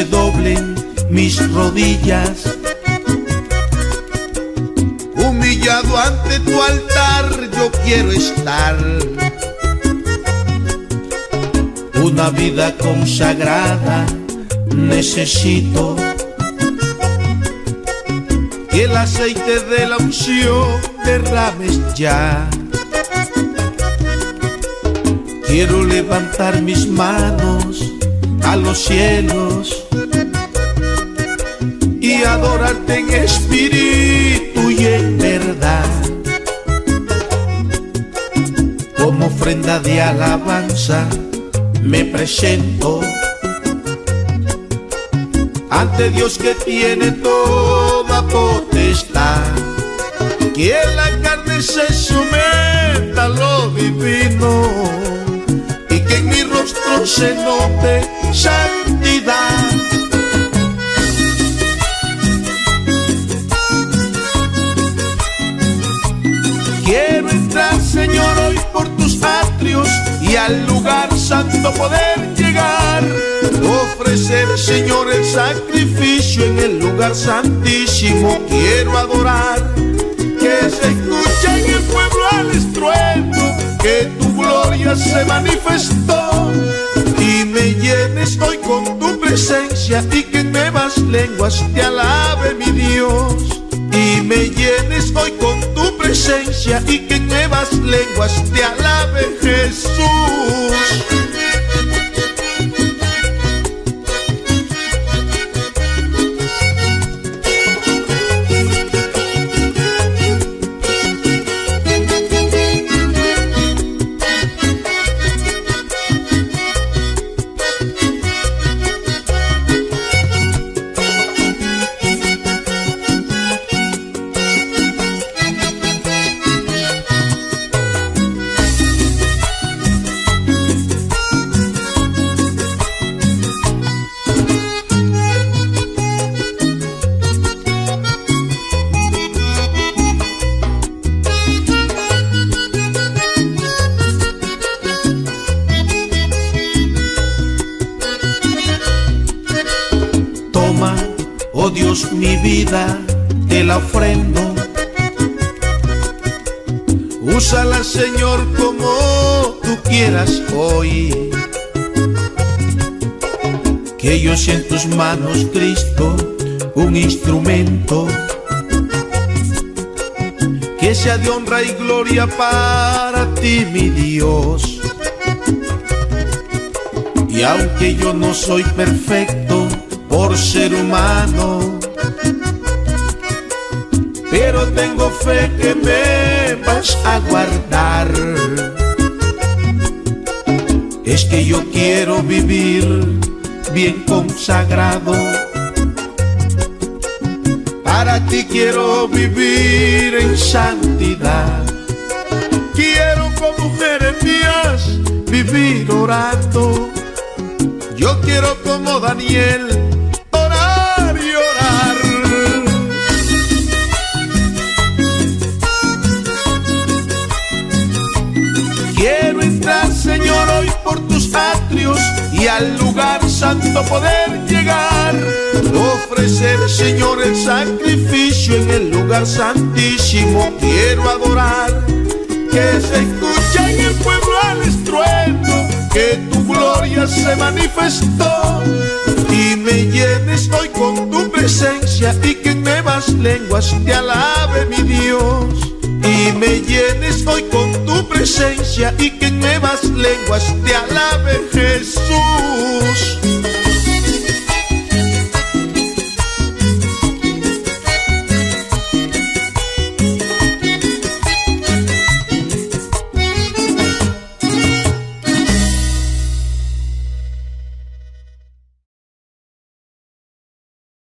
se doblen mis rodillas. Humillado ante tu altar yo quiero estar. Una vida consagrada necesito. Que el aceite de la unción derrames ya. Quiero levantar mis manos a los cielos y adorarte en espíritu y en verdad. Como ofrenda de alabanza me presento ante Dios que tiene toda potestad. Que la carne se someta a lo divino y que en mi rostro se note santidad. Quiero entrar, Señor, hoy por tus atrios y al lugar santo poder llegar. Ofrecer, Señor, el sacrificio en el lugar santísimo. Quiero adorar, que se escuche en el pueblo al estruendo, que tu gloria se manifestó y me llenes hoy con tu presencia y que en nuevas lenguas te alabe mi Dios. Y me llenes hoy con tu presencia y que en nuevas lenguas te alabe Jesús. Oh Dios, mi vida te la ofrendo. Úsala, Señor, como tú quieras hoy. Que yo sea en tus manos, Cristo, un instrumento. Que sea de honra y gloria para ti, mi Dios. Y aunque yo no soy perfecto por ser humano, pero tengo fe que me vas a guardar. Es que yo quiero vivir bien consagrado. Para ti quiero vivir en santidad. Quiero como Jeremías vivir orando. Yo quiero como Daniel orar y orar. Quiero entrar, Señor, hoy por tus atrios y al lugar santo poder llegar. Ofrecer, Señor, el sacrificio en el lugar santísimo. Quiero adorar, que se escuche en el pueblo al estruendo, que tu gloria se manifestó y me llenes hoy con tu presencia y que en nuevas lenguas te alabe mi Dios. Y me llenes hoy con tu presencia y que en nuevas lenguas te alabe Jesús.